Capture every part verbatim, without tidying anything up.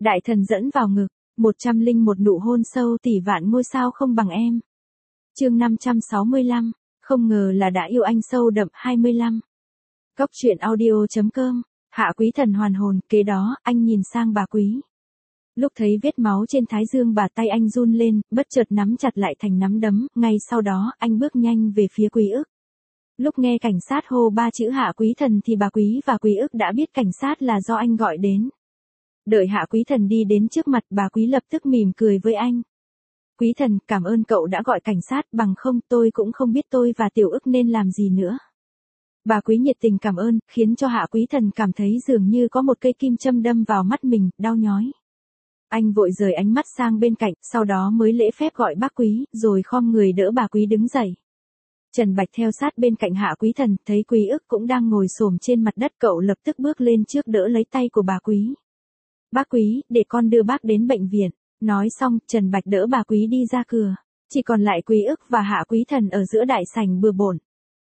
Đại thần dẫn vào ngực, một trăm linh một nụ hôn sâu tỷ vạn ngôi sao không bằng em. Chương năm trăm sáu mươi lăm, không ngờ là đã yêu anh sâu đậm hai mươi lăm. Cốc truyện audio.com, Hạ Quý Thần hoàn hồn, kế đó, anh nhìn sang bà Quý. Lúc thấy vết máu trên thái dương bà, tay anh run lên, bất chợt nắm chặt lại thành nắm đấm, ngay sau đó, anh bước nhanh về phía Quý ức. Lúc nghe cảnh sát hô ba chữ Hạ Quý Thần thì bà Quý và Quý ức đã biết cảnh sát là do anh gọi đến. Đợi Hạ Quý Thần đi đến trước mặt, bà Quý lập tức mỉm cười với anh. Quý Thần, cảm ơn cậu đã gọi cảnh sát, bằng không tôi cũng không biết tôi và Tiểu ức nên làm gì nữa. Bà Quý nhiệt tình cảm ơn, khiến cho Hạ Quý Thần cảm thấy dường như có một cây kim châm đâm vào mắt mình, đau nhói. Anh vội rời ánh mắt sang bên cạnh, sau đó mới lễ phép gọi bác Quý, rồi khom người đỡ bà Quý đứng dậy. Trần Bạch theo sát bên cạnh Hạ Quý Thần, thấy Quý ức cũng đang ngồi xổm trên mặt đất, cậu lập tức bước lên trước đỡ lấy tay của bà Quý. Bác Quý, để con đưa bác đến bệnh viện. Nói xong, Trần Bạch đỡ bà Quý đi ra cửa. Chỉ còn lại Quý ức và Hạ Quý Thần ở giữa đại sảnh bừa bộn.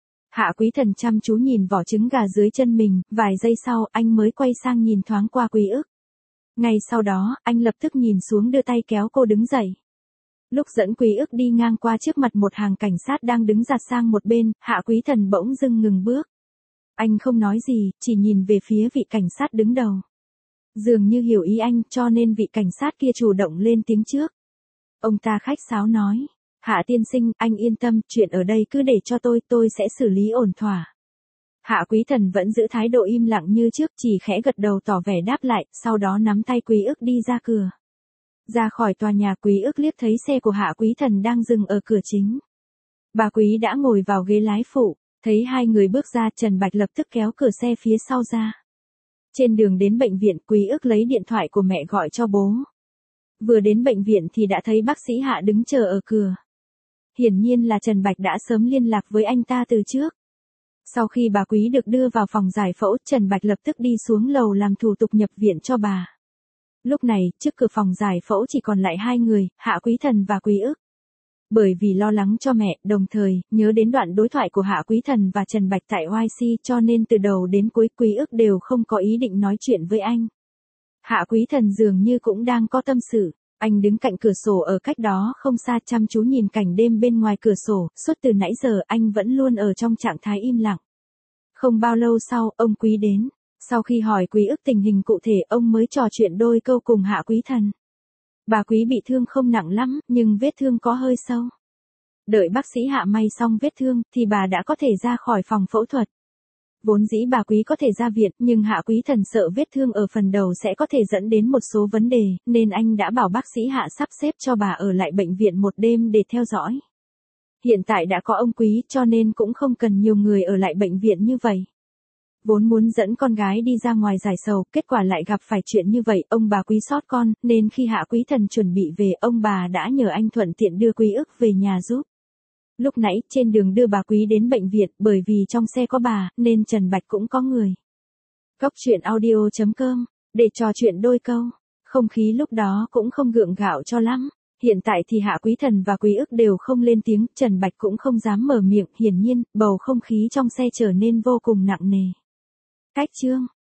Hạ Quý Thần chăm chú nhìn vỏ trứng gà dưới chân mình, vài giây sau anh mới quay sang nhìn thoáng qua Quý ức. Ngay sau đó, anh lập tức nhìn xuống đưa tay kéo cô đứng dậy. Lúc dẫn Quý ức đi ngang qua trước mặt một hàng cảnh sát đang đứng giạt sang một bên, Hạ Quý Thần bỗng dưng ngừng bước. Anh không nói gì, chỉ nhìn về phía vị cảnh sát đứng đầu. Dường như hiểu ý anh, cho nên vị cảnh sát kia chủ động lên tiếng trước. Ông ta khách sáo nói, Hạ tiên sinh, anh yên tâm, chuyện ở đây cứ để cho tôi, tôi sẽ xử lý ổn thỏa. Hạ Quý Thần vẫn giữ thái độ im lặng như trước, chỉ khẽ gật đầu tỏ vẻ đáp lại, sau đó nắm tay Quý ức đi ra cửa. Ra khỏi tòa nhà, Quý ức liếc thấy xe của Hạ Quý Thần đang dừng ở cửa chính. Bà Quý đã ngồi vào ghế lái phụ, thấy hai người bước ra, Trần Bạch lập tức kéo cửa xe phía sau ra. Trên đường đến bệnh viện, Quý ức lấy điện thoại của mẹ gọi cho bố. Vừa đến bệnh viện thì đã thấy bác sĩ Hạ đứng chờ ở cửa. Hiển nhiên là Trần Bạch đã sớm liên lạc với anh ta từ trước. Sau khi bà Quý được đưa vào phòng giải phẫu, Trần Bạch lập tức đi xuống lầu làm thủ tục nhập viện cho bà. Lúc này, trước cửa phòng giải phẫu chỉ còn lại hai người, Hạ Quý Thần và Quý ức. Bởi vì lo lắng cho mẹ, đồng thời, nhớ đến đoạn đối thoại của Hạ Quý Thần và Trần Bạch tại Y C, cho nên từ đầu đến cuối Quý ức đều không có ý định nói chuyện với anh. Hạ Quý Thần dường như cũng đang có tâm sự, anh đứng cạnh cửa sổ ở cách đó không xa chăm chú nhìn cảnh đêm bên ngoài cửa sổ, suốt từ nãy giờ anh vẫn luôn ở trong trạng thái im lặng. Không bao lâu sau, ông Quý đến. Sau khi hỏi Quý ức tình hình cụ thể, ông mới trò chuyện đôi câu cùng Hạ Quý Thần. Bà Quý bị thương không nặng lắm, nhưng vết thương có hơi sâu. Đợi bác sĩ Hạ may xong vết thương, thì bà đã có thể ra khỏi phòng phẫu thuật. Vốn dĩ bà Quý có thể ra viện, nhưng Hạ Quý Thần sợ vết thương ở phần đầu sẽ có thể dẫn đến một số vấn đề, nên anh đã bảo bác sĩ Hạ sắp xếp cho bà ở lại bệnh viện một đêm để theo dõi. Hiện tại đã có ông Quý, cho nên cũng không cần nhiều người ở lại bệnh viện như vậy. Vốn muốn dẫn con gái đi ra ngoài giải sầu, kết quả lại gặp phải chuyện như vậy, ông bà Quý sót con, nên khi Hạ Quý Thần chuẩn bị về, ông bà đã nhờ anh thuận tiện đưa Quý ức về nhà giúp. Lúc nãy, trên đường đưa bà Quý đến bệnh viện, bởi vì trong xe có bà, nên Trần Bạch cũng có người. Cốc truyện audio.com, để trò chuyện đôi câu, không khí lúc đó cũng không gượng gạo cho lắm. Hiện tại thì Hạ Quý Thần và Quý ức đều không lên tiếng, Trần Bạch cũng không dám mở miệng, hiển nhiên, bầu không khí trong xe trở nên vô cùng nặng nề. Cách chương